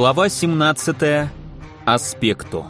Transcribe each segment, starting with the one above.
Глава 17. Аспекту.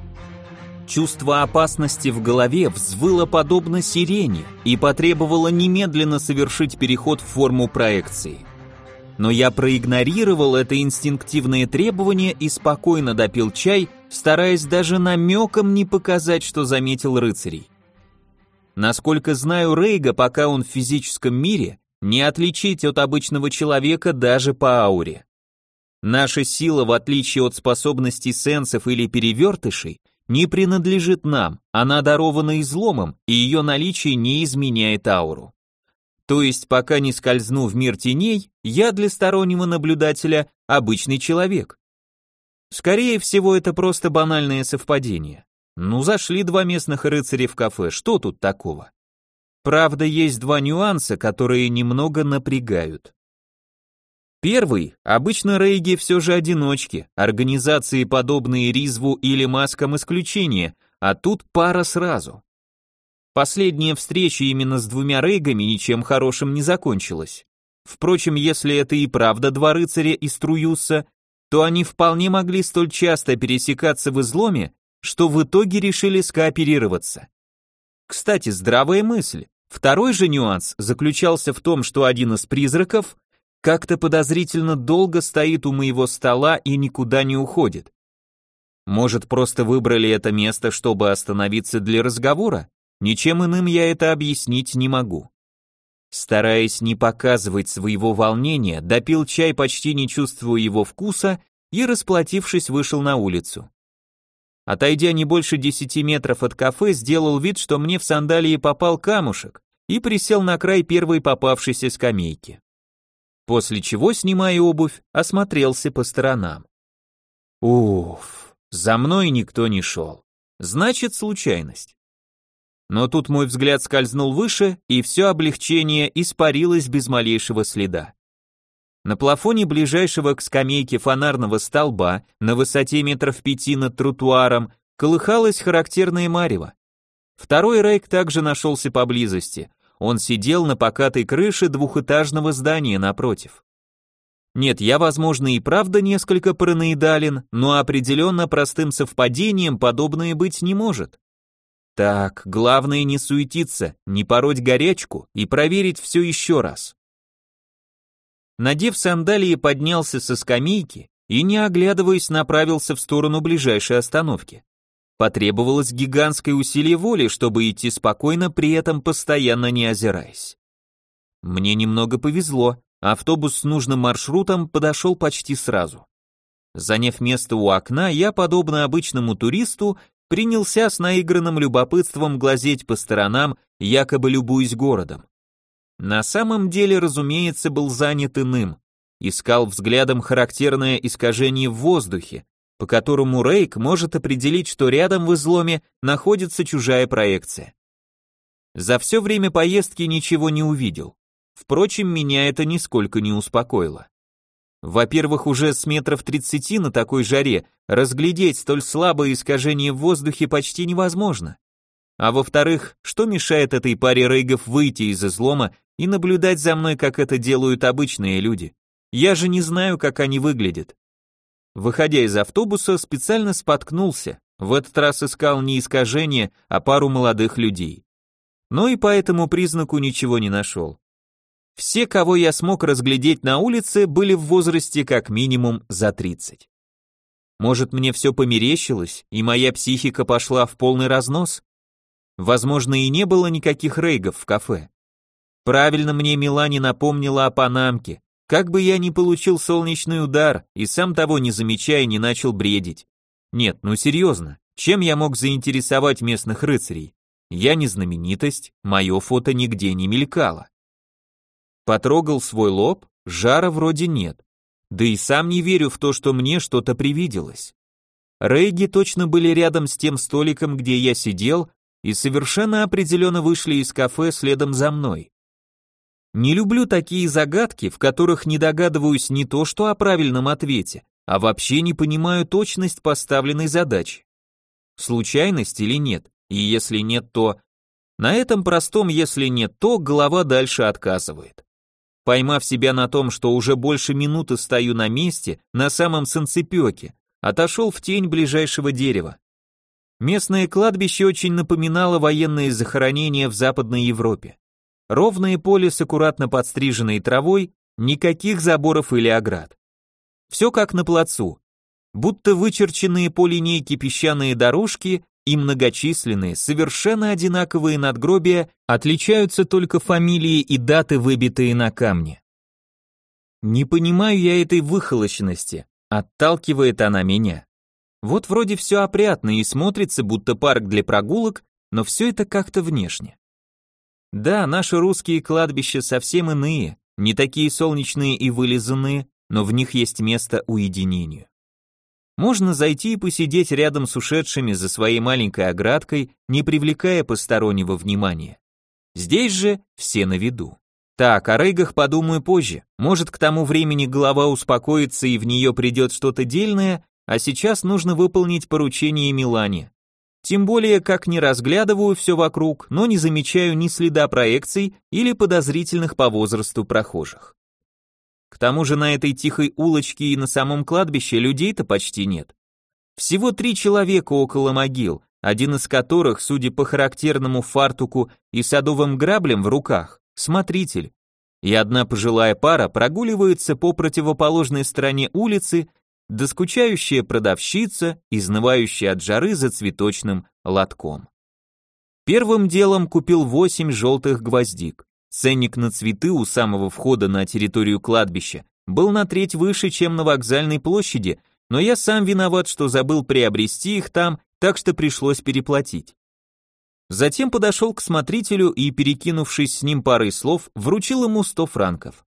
Чувство опасности в голове взвыло подобно сирене и потребовало немедленно совершить переход в форму проекции. Но я проигнорировал это инстинктивное требование и спокойно допил чай, стараясь даже намеком не показать, что заметил рыцарей. Насколько знаю Рейга, пока он в физическом мире, не отличить от обычного человека даже по ауре. Наша сила, в отличие от способностей сенсов или перевертышей, не принадлежит нам, она дарована изломом, и ее наличие не изменяет ауру. То есть, пока не скользну в мир теней, я для стороннего наблюдателя обычный человек. Скорее всего, это просто банальное совпадение. Ну, зашли два местных рыцаря в кафе, что тут такого? Правда, есть два нюанса, которые немного напрягают. Первый, обычно рейги все же одиночки, организации, подобные Ризву или Маскам, исключение, а тут пара сразу. Последняя встреча именно с двумя рейгами ничем хорошим не закончилась. Впрочем, если это и правда два рыцаря из Труюса, то они вполне могли столь часто пересекаться в изломе, что в итоге решили скооперироваться. Кстати, здравая мысль. Второй же нюанс заключался в том, что один из призраков как-то подозрительно долго стоит у моего стола и никуда не уходит. Может, просто выбрали это место, чтобы остановиться для разговора? Ничем иным я это объяснить не могу. Стараясь не показывать своего волнения, допил чай, почти не чувствуя его вкуса, и, расплатившись, вышел на улицу. Отойдя не больше 10 метров от кафе, сделал вид, что мне в сандалии попал камушек, и присел на край первой попавшейся скамейки. После чего, снимая обувь, осмотрелся по сторонам. Уф, за мной никто не шел. Значит, случайность. Но тут мой взгляд скользнул выше, и все облегчение испарилось без малейшего следа. На плафоне ближайшего к скамейке фонарного столба, на высоте метров 5 над тротуаром, колыхалось характерное марево. Второй рейк также нашелся поблизости. Он сидел на покатой крыше двухэтажного здания напротив. Нет, я, возможно, и правда несколько параноидален, но определенно простым совпадением подобное быть не может. Так, главное не суетиться, не пороть горячку и проверить все еще раз. Надев сандалии, поднялся со скамейки и, не оглядываясь, направился в сторону ближайшей остановки. Потребовалось гигантское усилие воли, чтобы идти спокойно, при этом постоянно не озираясь. Мне немного повезло, автобус с нужным маршрутом подошел почти сразу. Заняв место у окна, я, подобно обычному туристу, принялся с наигранным любопытством глазеть по сторонам, якобы любуясь городом. На самом деле, разумеется, был занят иным. Искал взглядом характерное искажение в воздухе, по которому Рейк может определить, что рядом в изломе находится чужая проекция. За все время поездки ничего не увидел. Впрочем, меня это нисколько не успокоило. Во-первых, уже с метров 30 на такой жаре разглядеть столь слабое искажение в воздухе почти невозможно. А во-вторых, что мешает этой паре рейгов выйти из излома и наблюдать за мной, как это делают обычные люди? Я же не знаю, как они выглядят. Выходя из автобуса, специально споткнулся, в этот раз искал не искажение, а пару молодых людей. Но и по этому признаку ничего не нашел. Все, кого я смог разглядеть на улице, были в возрасте как минимум за 30. Может, мне все померещилось, и моя психика пошла в полный разнос? Возможно, и не было никаких рейгов в кафе. Правильно мне Милани напомнила о Панамке. Как бы я ни получил солнечный удар и сам того не замечая не начал бредить. Нет, ну серьезно, чем я мог заинтересовать местных рыцарей? Я не знаменитость, мое фото нигде не мелькало. Потрогал свой лоб, жара вроде нет. Да и сам не верю в то, что мне что-то привиделось. Рейги точно были рядом с тем столиком, где я сидел, и совершенно определенно вышли из кафе следом за мной. Не люблю такие загадки, в которых не догадываюсь не то что о правильном ответе, а вообще не понимаю точность поставленной задачи. Случайность или нет? И если нет, то... На этом простом «если нет, то» голова дальше отказывает. поймав себя на том, что уже больше минуты стою на месте, на самом санцепёке, отошел в тень ближайшего дерева. Местное кладбище очень напоминало военные захоронения в Западной Европе. Ровное поле с аккуратно подстриженной травой, никаких заборов или оград. Все как на плацу, будто вычерченные по линейке песчаные дорожки и многочисленные, совершенно одинаковые надгробия отличаются только фамилии и даты, выбитые на камне. Не понимаю я этой выхолощенности, отталкивает она меня. Вот вроде все опрятно и смотрится, будто парк для прогулок, но все это как-то внешне. Да, наши русские кладбища совсем иные, не такие солнечные и вылизанные, но в них есть место уединению. Можно зайти и посидеть рядом с ушедшими за своей маленькой оградкой, не привлекая постороннего внимания. Здесь же все на виду. Так, о рейгах подумаю позже. Может, к тому времени голова успокоится и в нее придет что-то дельное, а сейчас нужно выполнить поручение Милане. Тем более, как не разглядываю все вокруг, но не замечаю ни следа проекций или подозрительных по возрасту прохожих. К тому же на этой тихой улочке и на самом кладбище людей-то почти нет. Всего 3 человека около могил, один из которых, судя по характерному фартуку и садовым граблям в руках, смотритель, и одна пожилая пара прогуливается по противоположной стороне улицы, да скучающая продавщица, изнывающая от жары за цветочным лотком. Первым делом купил 8 желтых гвоздик. Ценник на цветы у самого входа на территорию кладбища был на треть выше, чем на вокзальной площади, но я сам виноват, что забыл приобрести их там, так что пришлось переплатить. Затем подошел к смотрителю и, перекинувшись с ним парой слов, вручил ему 100 франков.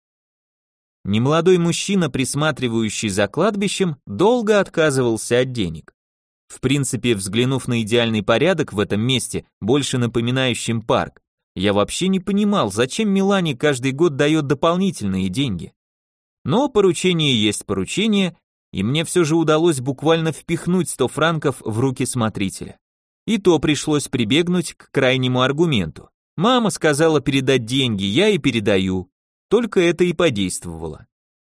Немолодой мужчина, присматривающий за кладбищем, долго отказывался от денег. В принципе, взглянув на идеальный порядок в этом месте, больше напоминающем парк, я вообще не понимал, зачем Милане каждый год дает дополнительные деньги. Но поручение есть поручение, и мне все же удалось буквально впихнуть 100 франков в руки смотрителя. И то пришлось прибегнуть к крайнему аргументу. Мама сказала передать деньги, я и передаю. Только это и подействовало.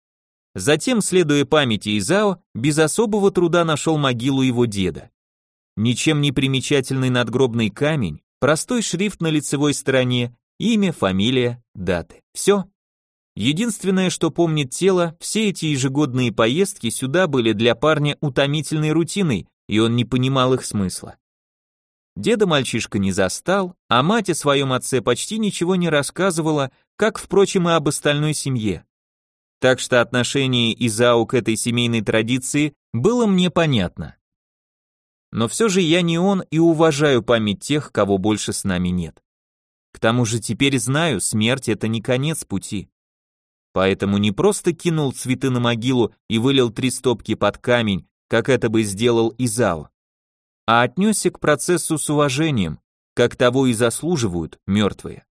Затем, следуя памяти Изао, без особого труда нашел могилу его деда. Ничем не примечательный надгробный камень, простой шрифт на лицевой стороне, имя, фамилия, даты. Все. Единственное, что помнит тело, все эти ежегодные поездки сюда были для парня утомительной рутиной, и он не понимал их смысла. Деда мальчишка не застал, а мать о своем отце почти ничего не рассказывала, как, впрочем, и об остальной семье. Так что отношение Изао к этой семейной традиции было мне понятно. Но все же я не он и уважаю память тех, кого больше с нами нет. К тому же теперь знаю, смерть — это не конец пути. Поэтому не просто кинул цветы на могилу и вылил 3 стопки под камень, как это бы сделал Изао, а отнесся к процессу с уважением, как того и заслуживают мертвые.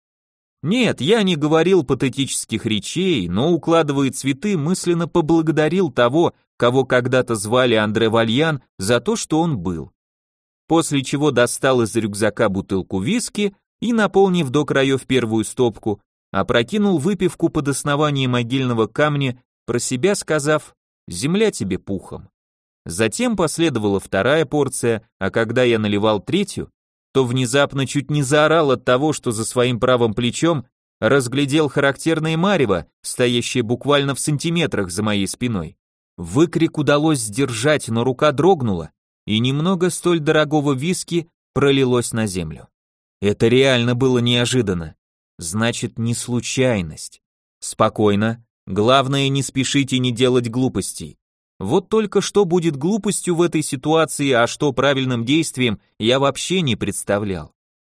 Нет, я не говорил патетических речей, но, укладывая цветы, мысленно поблагодарил того, кого когда-то звали Андре Вальян, за то, что он был. После чего достал из рюкзака бутылку виски и, наполнив до краев первую стопку, опрокинул выпивку под основание могильного камня, про себя сказав «Земля тебе пухом». Затем последовала вторая порция, а когда я наливал третью, то внезапно чуть не заорал от того, что за своим правым плечом разглядел характерное марево, стоящее буквально в сантиметрах за моей спиной. Выкрик удалось сдержать, но рука дрогнула, и немного столь дорогого виски пролилось на землю. Это реально было неожиданно. Значит, не случайность. Спокойно, главное не спешить и не делать глупостей. Вот только что будет глупостью в этой ситуации, а что правильным действием, я вообще не представлял.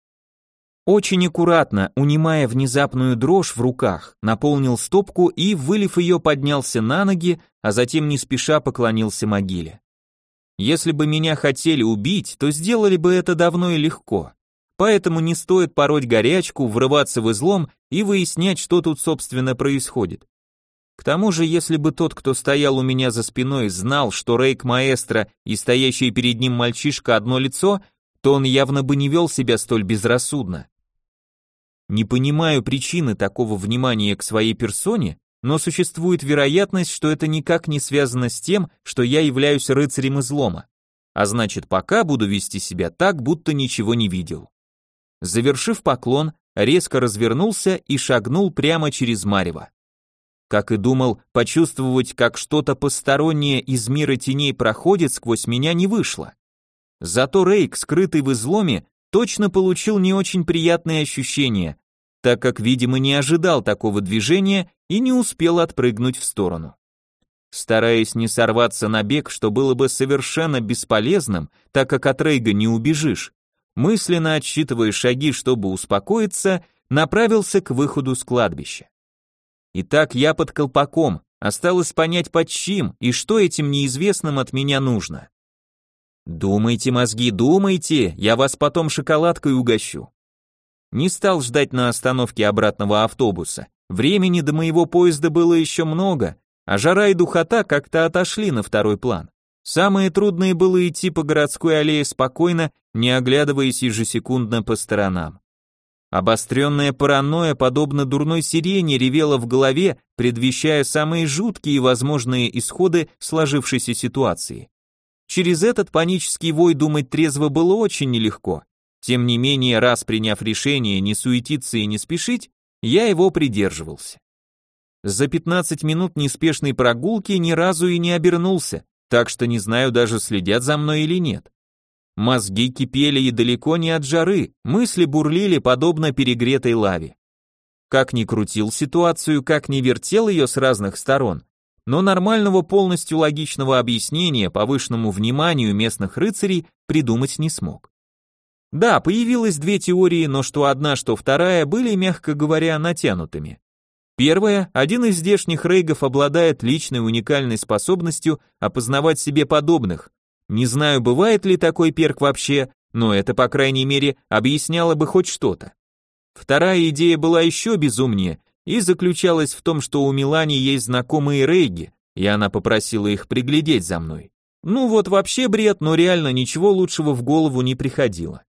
Очень аккуратно, унимая внезапную дрожь в руках, наполнил стопку и, вылив ее, поднялся на ноги, а затем не спеша поклонился могиле. Если бы меня хотели убить, то сделали бы это давно и легко. Поэтому не стоит пороть горячку, врываться в излом и выяснять, что тут собственно происходит. К тому же, если бы тот, кто стоял у меня за спиной, знал, что рейк-маэстро и стоящий перед ним мальчишка одно лицо, то он явно бы не вел себя столь безрассудно. Не понимаю причины такого внимания к своей персоне, но существует вероятность, что это никак не связано с тем, что я являюсь рыцарем излома. А значит, пока буду вести себя так, будто ничего не видел. Завершив поклон, резко развернулся и шагнул прямо через марево. Как и думал, почувствовать, как что-то постороннее из мира теней проходит сквозь меня, не вышло. Зато Рейк, скрытый в изломе, точно получил не очень приятные ощущения, так как, видимо, не ожидал такого движения и не успел отпрыгнуть в сторону. Стараясь не сорваться на бег, что было бы совершенно бесполезным, так как от Рейга не убежишь, мысленно отсчитывая шаги, чтобы успокоиться, направился к выходу с кладбища. Итак, я под колпаком, осталось понять под чьим и что этим неизвестным от меня нужно. Думайте, мозги, думайте, я вас потом шоколадкой угощу. Не стал ждать на остановке обратного автобуса. Времени до моего поезда было еще много, а жара и духота как-то отошли на второй план. Самое трудное было идти по городской аллее спокойно, не оглядываясь ежесекундно по сторонам. Обостренная паранойя, подобно дурной сирене, ревела в голове, предвещая самые жуткие возможные исходы сложившейся ситуации. Через этот панический вой думать трезво было очень нелегко. Тем не менее, раз приняв решение не суетиться и не спешить, я его придерживался. За 15 минут неспешной прогулки ни разу и не обернулся, так что не знаю даже, следят за мной или нет. Мозги кипели и далеко не от жары, мысли бурлили подобно перегретой лаве. Как ни крутил ситуацию, как ни вертел ее с разных сторон, но нормального полностью логичного объяснения повышенному вниманию местных рыцарей придумать не смог. Да, появилось две теории, но что одна, что вторая были, мягко говоря, натянутыми. Первая, один из здешних рейгов обладает личной уникальной способностью опознавать себе подобных. Не знаю, бывает ли такой перк вообще, но это, по крайней мере, объясняло бы хоть что-то. Вторая идея была еще безумнее и заключалась в том, что у Милани есть знакомые рейги, и она попросила их приглядеть за мной. Ну вот вообще бред, но реально ничего лучшего в голову не приходило.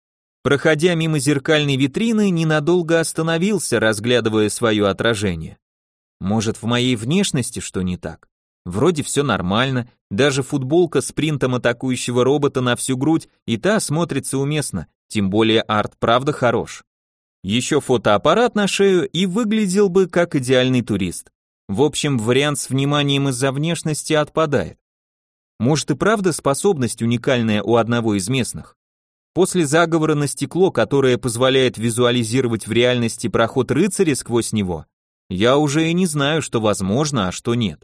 Проходя мимо зеркальной витрины, ненадолго остановился, разглядывая свое отражение. Может, в моей внешности что не так? Вроде все нормально, даже футболка с принтом атакующего робота на всю грудь и та смотрится уместно, тем более арт правда хорош. Еще фотоаппарат на шею и выглядел бы как идеальный турист. В общем, вариант с вниманием из-за внешности отпадает. Может и правда способность уникальная у одного из местных? После заговора на стекло, которое позволяет визуализировать в реальности проход рыцаря сквозь него, я уже и не знаю, что возможно, а что нет.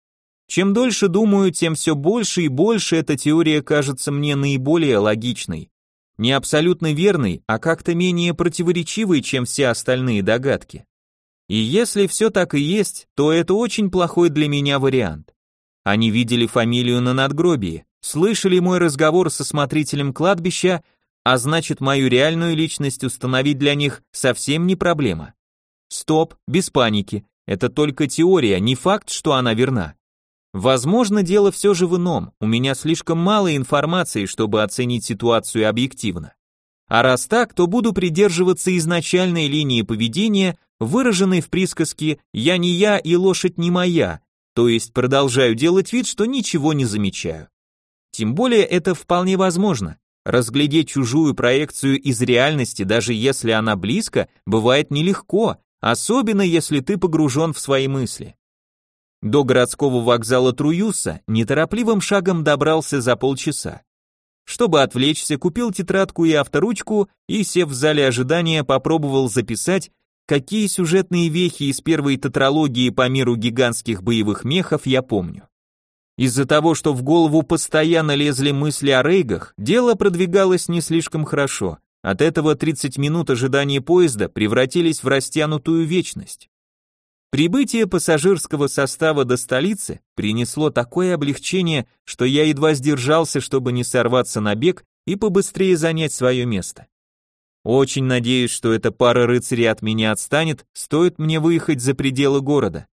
Чем дольше думаю, тем все больше и больше эта теория кажется мне наиболее логичной. Не абсолютно верной, а как-то менее противоречивой, чем все остальные догадки. И если все так и есть, то это очень плохой для меня вариант. Они видели фамилию на надгробии, слышали мой разговор со смотрителем кладбища, а значит, мою реальную личность установить для них совсем не проблема. Стоп, без паники, это только теория, не факт, что она верна. Возможно, дело все же в ином, у меня слишком мало информации, чтобы оценить ситуацию объективно. А раз так, то буду придерживаться изначальной линии поведения, выраженной в присказке «я не я и лошадь не моя», то есть продолжаю делать вид, что ничего не замечаю. Тем более это вполне возможно. Разглядеть чужую проекцию из реальности, даже если она близко, бывает нелегко, особенно если ты погружен в свои мысли. До городского вокзала Труюса неторопливым шагом добрался за полчаса. Чтобы отвлечься, купил тетрадку и авторучку и, сев в зале ожидания, попробовал записать, какие сюжетные вехи из первой тетралогии по миру гигантских боевых мехов я помню. Из-за того, что в голову постоянно лезли мысли о рейгах, дело продвигалось не слишком хорошо. От этого 30 минут ожидания поезда превратились в растянутую вечность. Прибытие пассажирского состава до столицы принесло такое облегчение, что я едва сдержался, чтобы не сорваться на бег и побыстрее занять свое место. Очень надеюсь, что эта пара рыцарей от меня отстанет, стоит мне выехать за пределы города.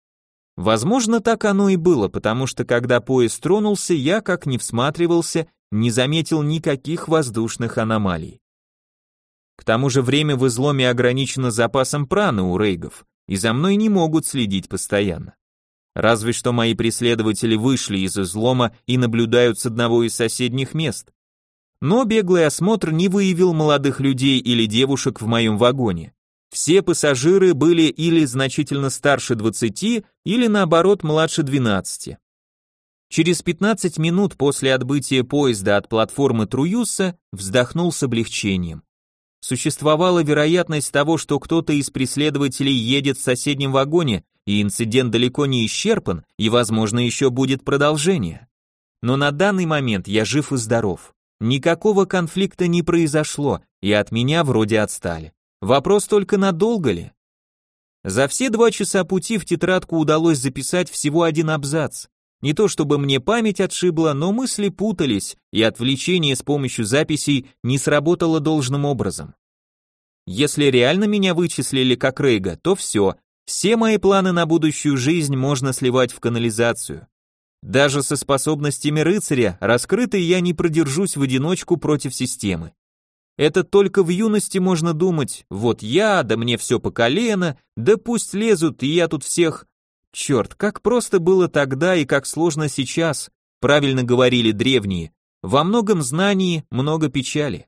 Возможно, так оно и было, потому что когда поезд тронулся, я, как ни всматривался, не заметил никаких воздушных аномалий. К тому же время в изломе ограничено запасом праны у рейгов, и за мной не могут следить постоянно. Разве что мои преследователи вышли из излома и наблюдают с одного из соседних мест. Но беглый осмотр не выявил молодых людей или девушек в моем вагоне. Все пассажиры были или значительно старше 20, или наоборот младше 12. Через 15 минут после отбытия поезда от платформы Труюса вздохнул с облегчением. Существовала вероятность того, что кто-то из преследователей едет в соседнем вагоне, и инцидент далеко не исчерпан, и, возможно, еще будет продолжение. Но на данный момент я жив и здоров. Никакого конфликта не произошло, и от меня вроде отстали. Вопрос только, надолго ли? За все 2 часа пути в тетрадку удалось записать всего 1 абзац. Не то чтобы мне память отшибла, но мысли путались, и отвлечение с помощью записей не сработало должным образом. Если реально меня вычислили как Рейга, то все мои планы на будущую жизнь можно сливать в канализацию. Даже со способностями рыцаря, раскрытой, я не продержусь в одиночку против системы. Это только в юности можно думать, вот я, да мне все по колено, да пусть лезут, и я тут всех... Черт, как просто было тогда и как сложно сейчас, правильно говорили древние, во многом знании, много печали.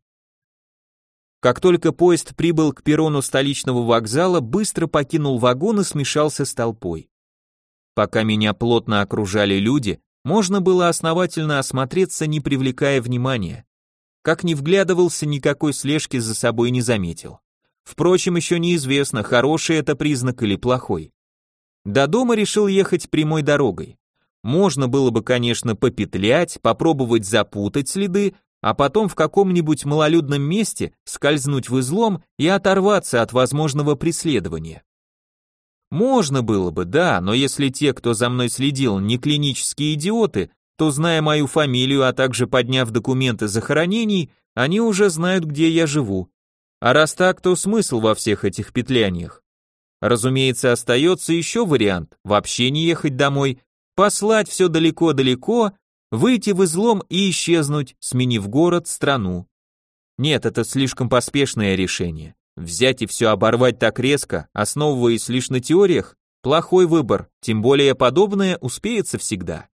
Как только поезд прибыл к перрону столичного вокзала, быстро покинул вагон и смешался с толпой. Пока меня плотно окружали люди, можно было основательно осмотреться, не привлекая внимания. Как ни вглядывался, никакой слежки за собой не заметил. Впрочем, еще неизвестно, хороший это признак или плохой. До дома решил ехать прямой дорогой. Можно было бы, конечно, попетлять, попробовать запутать следы, а потом в каком-нибудь малолюдном месте скользнуть в излом и оторваться от возможного преследования. Можно было бы, да, но если те, кто за мной следил, не клинические идиоты, то, зная мою фамилию, а также подняв документы захоронений, они уже знают, где я живу. А раз так, то смысл во всех этих петляниях? Разумеется, остается еще вариант, вообще не ехать домой, послать все далеко-далеко, выйти в излом и исчезнуть, сменив город, страну. Нет, это слишком поспешное решение. Взять и все оборвать так резко, основываясь лишь на теориях, плохой выбор, тем более подобное успеется всегда.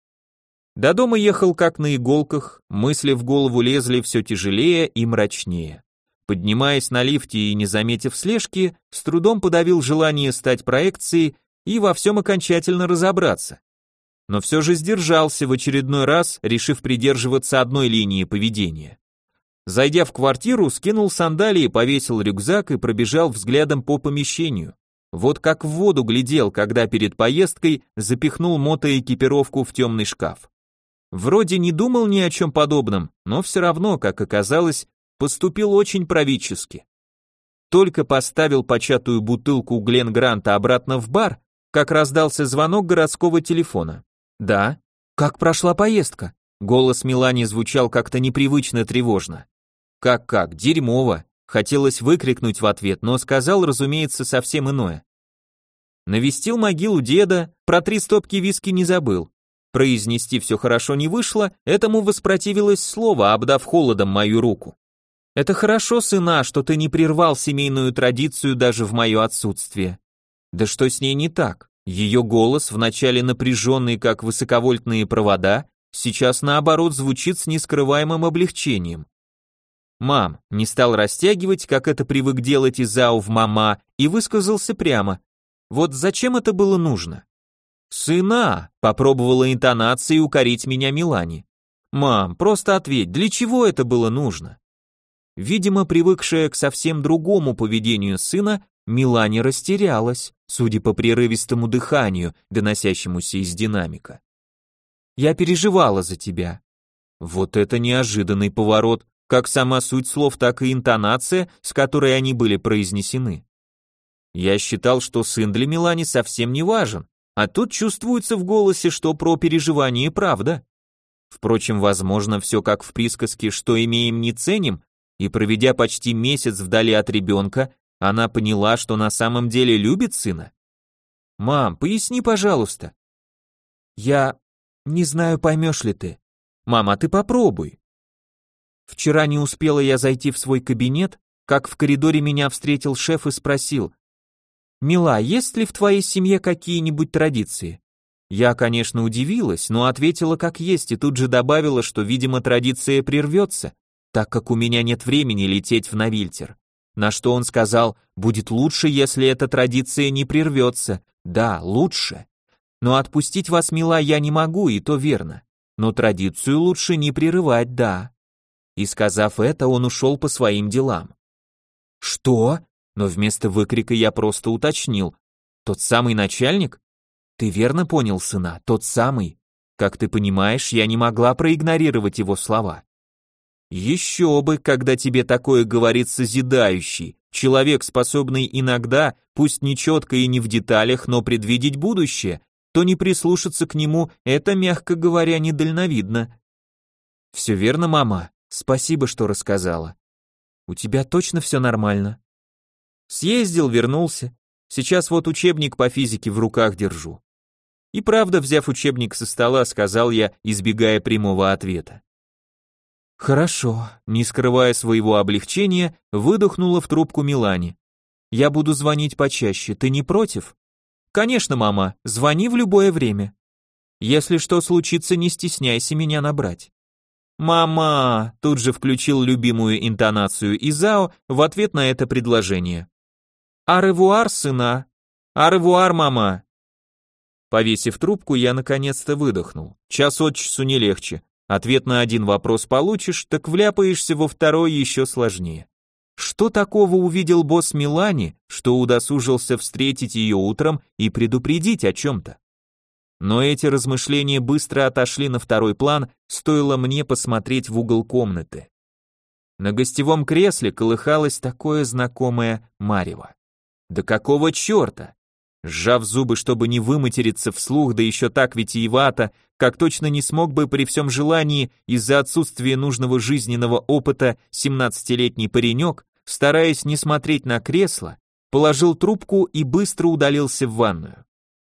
До дома ехал как на иголках, мысли в голову лезли все тяжелее и мрачнее. Поднимаясь на лифте и не заметив слежки, с трудом подавил желание стать проекцией и во всем окончательно разобраться. Но все же сдержался в очередной раз, решив придерживаться одной линии поведения. Зайдя в квартиру, скинул сандалии, повесил рюкзак и пробежал взглядом по помещению. Вот как в воду глядел, когда перед поездкой запихнул мотоэкипировку в темный шкаф. Вроде не думал ни о чем подобном, но все равно, как оказалось, поступил очень правительски. Только поставил початую бутылку Гленгранта обратно в бар, как раздался звонок городского телефона. «Да». «Как прошла поездка?» Голос Милани звучал как-то непривычно тревожно. «Как, дерьмово». Хотелось выкрикнуть в ответ, но сказал, разумеется, совсем иное. Навестил могилу деда, про 3 стопки виски не забыл. Произнести все хорошо не вышло, этому воспротивилось слово, обдав холодом мою руку. Это хорошо, сына, что ты не прервал семейную традицию даже в мое отсутствие. Да что с ней не так? Ее голос, вначале напряженный, как высоковольтные провода, сейчас наоборот звучит с нескрываемым облегчением. Мам, не стал растягивать, как это привык делать Изау в мама, и высказался прямо. Вот зачем это было нужно? Сына, попробовала интонацией укорить меня Милани. Мам, просто ответь, для чего это было нужно? Видимо, привыкшая к совсем другому поведению сына, Милани растерялась, судя по прерывистому дыханию, доносящемуся из динамика. Я переживала за тебя. Вот это неожиданный поворот, как сама суть слов, так и интонация, с которой они были произнесены. Я считал, что сын для Милани совсем не важен, а тут чувствуется в голосе, что про переживание правда. Впрочем, возможно, все как в присказке «что имеем, не ценим», и проведя почти месяц вдали от ребенка, она поняла, что на самом деле любит сына. «Мам, поясни, пожалуйста». «Я не знаю, поймешь ли ты». «Мам, а ты попробуй». Вчера не успела я зайти в свой кабинет, как в коридоре меня встретил шеф и спросил: «Мила, есть ли в твоей семье какие-нибудь традиции?» Я, конечно, удивилась, но ответила как есть и тут же добавила, что, видимо, традиция прервется, так как у меня нет времени лететь в Навильтер. На что он сказал: «Будет лучше, если эта традиция не прервется». Да, лучше. Но отпустить вас, мила, я не могу, и то верно. Но традицию лучше не прерывать, да. И сказав это, он ушел по своим делам. Что? Но вместо выкрика я просто уточнил: тот самый начальник? Ты верно понял, сына, тот самый. Как ты понимаешь, я не могла проигнорировать его слова. Еще бы, когда тебе такое говорит созидающий, человек, способный иногда, пусть не четко и не в деталях, но предвидеть будущее, то не прислушаться к нему, это, мягко говоря, недальновидно. Все верно, мама, спасибо, что рассказала. У тебя точно все нормально? Съездил, вернулся. Сейчас вот учебник по физике в руках держу. И правда, взяв учебник со стола, сказал я, избегая прямого ответа. Хорошо, не скрывая своего облегчения, выдохнула в трубку Милане. Я буду звонить почаще, ты не против? Конечно, мама, звони в любое время. Если что случится, не стесняйся меня набрать. Мама, тут же включил любимую интонацию Изао в ответ на это предложение. Аревуар, сына. Аревуар, мама. Повесив трубку, я наконец-то выдохнул. Час от часу не легче. Ответ на один вопрос получишь, так вляпаешься во второй еще сложнее. Что такого увидел босс Милани, что удосужился встретить ее утром и предупредить о чем-то? Но эти размышления быстро отошли на второй план, стоило мне посмотреть в угол комнаты. На гостевом кресле колыхалось такое знакомое марево. Да какого черта? Сжав зубы, чтобы не выматериться вслух, да еще так витиевато, как точно не смог бы при всем желании из-за отсутствия нужного жизненного опыта 17-летний паренек, стараясь не смотреть на кресло, положил трубку и быстро удалился в ванную.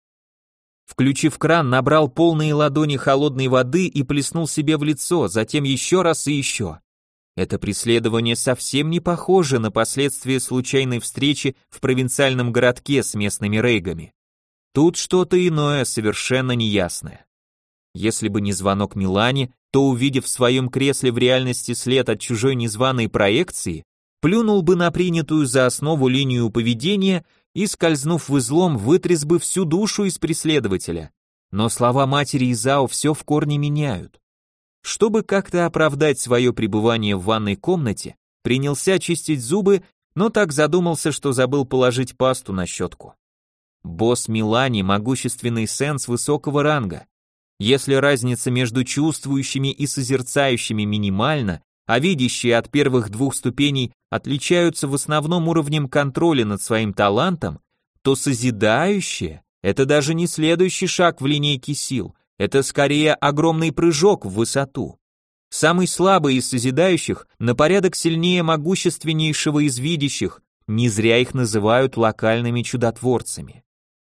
Включив кран, набрал полные ладони холодной воды и плеснул себе в лицо, затем еще раз и еще. Это преследование совсем не похоже на последствия случайной встречи в провинциальном городке с местными рейгами. Тут что-то иное, совершенно неясное. Если бы не звонок Милане, то, увидев в своем кресле в реальности след от чужой незваной проекции, плюнул бы на принятую за основу линию поведения и, скользнув в излом, вытряс бы всю душу из преследователя. Но слова матери Изао все в корне меняют. Чтобы как-то оправдать свое пребывание в ванной комнате, принялся чистить зубы, но так задумался, что забыл положить пасту на щетку. Босс Милани – могущественный сенс высокого ранга. Если разница между чувствующими и созерцающими минимальна, а видящие от первых двух ступеней отличаются в основном уровнем контроля над своим талантом, то созидающие – это даже не следующий шаг в линейке сил, это скорее огромный прыжок в высоту. Самый слабый из созидающих на порядок сильнее могущественнейшего из видящих, не зря их называют локальными чудотворцами.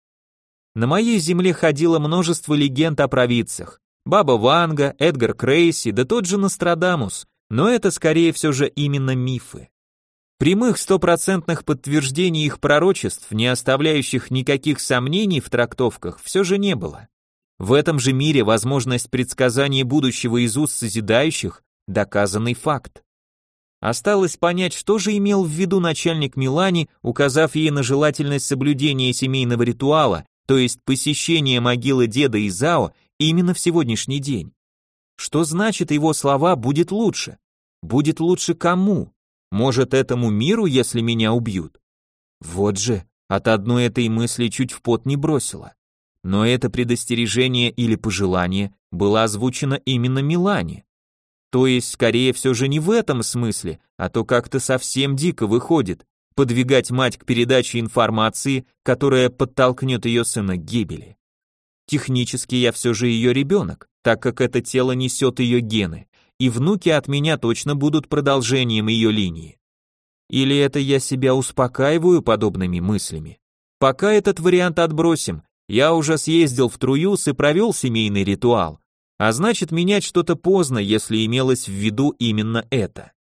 На моей земле ходило множество легенд о провидцах. Баба Ванга, Эдгар Крейси, да тот же Нострадамус, но это скорее все же именно мифы. Прямых стопроцентных подтверждений их пророчеств, не оставляющих никаких сомнений в трактовках, все же не было. В этом же мире возможность предсказания будущего из уст созидающих – доказанный факт. Осталось понять, что же имел в виду начальник Милани, указав ей на желательность соблюдения семейного ритуала, то есть посещения могилы деда Изао именно в сегодняшний день. Что значит его слова «будет лучше»? Будет лучше кому? Может, этому миру, если меня убьют? Вот же, от одной этой мысли чуть в пот не бросило. Но это предостережение или пожелание было озвучено именно Милане. То есть, скорее все же не в этом смысле, а то как-то совсем дико выходит подвигать мать к передаче информации, которая подтолкнет ее сына к гибели. Технически я все же ее ребенок, так как это тело несет ее гены, и внуки от меня точно будут продолжением ее линии. Или это я себя успокаиваю подобными мыслями? Пока этот вариант отбросим, я уже съездил в Труюс и провел семейный ритуал, а значит менять что-то поздно, если имелось в виду именно это.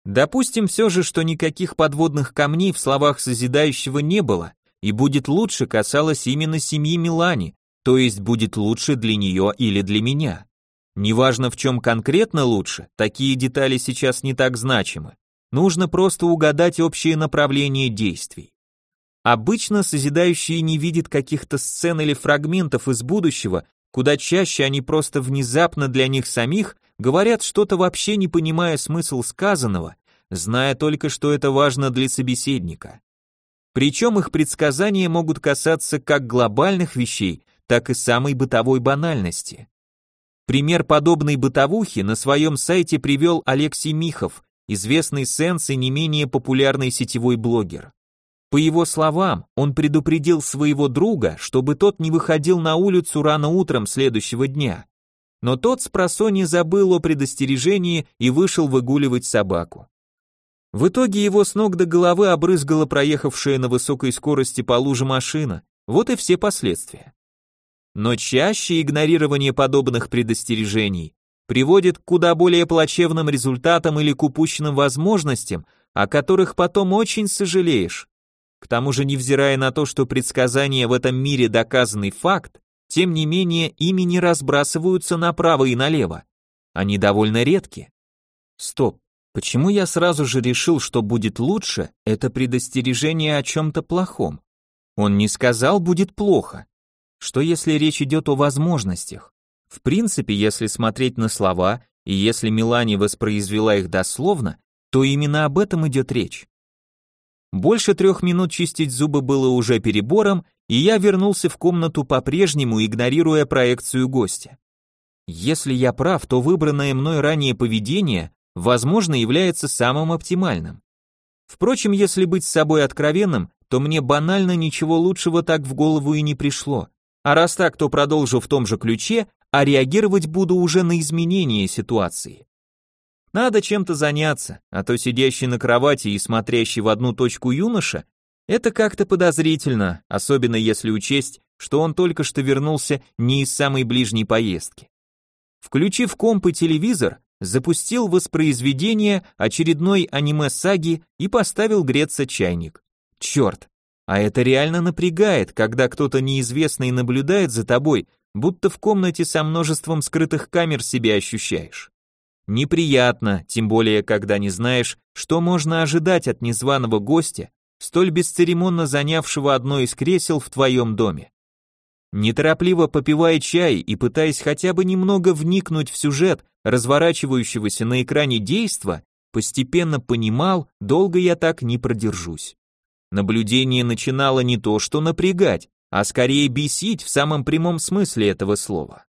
Допустим все же, что никаких подводных камней в словах созидающего не было, и будет лучше касалось именно семьи Милани, то есть будет лучше для нее или для меня. Неважно, в чем конкретно лучше, такие детали сейчас не так значимы. Нужно просто угадать общее направление действий. Обычно созидающие не видят каких-то сцен или фрагментов из будущего, куда чаще они просто внезапно для них самих говорят что-то, вообще не понимая смысл сказанного, зная только, что это важно для собеседника. Причем их предсказания могут касаться как глобальных вещей, так и самой бытовой банальности. Пример подобной бытовухи на своем сайте привел Алексей Михов, известный сенс и не менее популярный сетевой блогер. По его словам, он предупредил своего друга, чтобы тот не выходил на улицу рано утром следующего дня. Но тот спросонья забыл о предостережении и вышел выгуливать собаку. В итоге его с ног до головы обрызгала проехавшая на высокой скорости по луже машина, вот и все последствия. Но чаще игнорирование подобных предостережений приводит к куда более плачевным результатам или к упущенным возможностям, о которых потом очень сожалеешь. К тому же, невзирая на то, что предсказания в этом мире доказанный факт, тем не менее ими не разбрасываются направо и налево. Они довольно редки. Стоп, почему я сразу же решил, что будет лучше, это предостережение о чем-то плохом? Он не сказал «будет плохо». Что если речь идет о возможностях? В принципе, если смотреть на слова, и если Милани воспроизвела их дословно, то именно об этом идет речь. Больше 3 минут чистить зубы было уже перебором, и я вернулся в комнату по-прежнему, игнорируя проекцию гостя. Если я прав, то выбранное мной ранее поведение, возможно, является самым оптимальным. Впрочем, если быть с собой откровенным, то мне банально ничего лучшего так в голову и не пришло. А раз так, то продолжу в том же ключе, а реагировать буду уже на изменения ситуации. Надо чем-то заняться, а то сидящий на кровати и смотрящий в одну точку юноша — это как-то подозрительно, особенно если учесть, что он только что вернулся не из самой ближней поездки. Включив комп и телевизор, запустил воспроизведение очередной аниме-саги и поставил греться чайник. Черт, а это реально напрягает, когда кто-то неизвестный наблюдает за тобой, будто в комнате со множеством скрытых камер себя ощущаешь. Неприятно, тем более, когда не знаешь, что можно ожидать от незваного гостя, столь бесцеремонно занявшего одно из кресел в твоем доме. Неторопливо попивая чай и пытаясь хотя бы немного вникнуть в сюжет разворачивающегося на экране действа, постепенно понимал, долго я так не продержусь. Наблюдение начинало не то что напрягать, а скорее бесить в самом прямом смысле этого слова.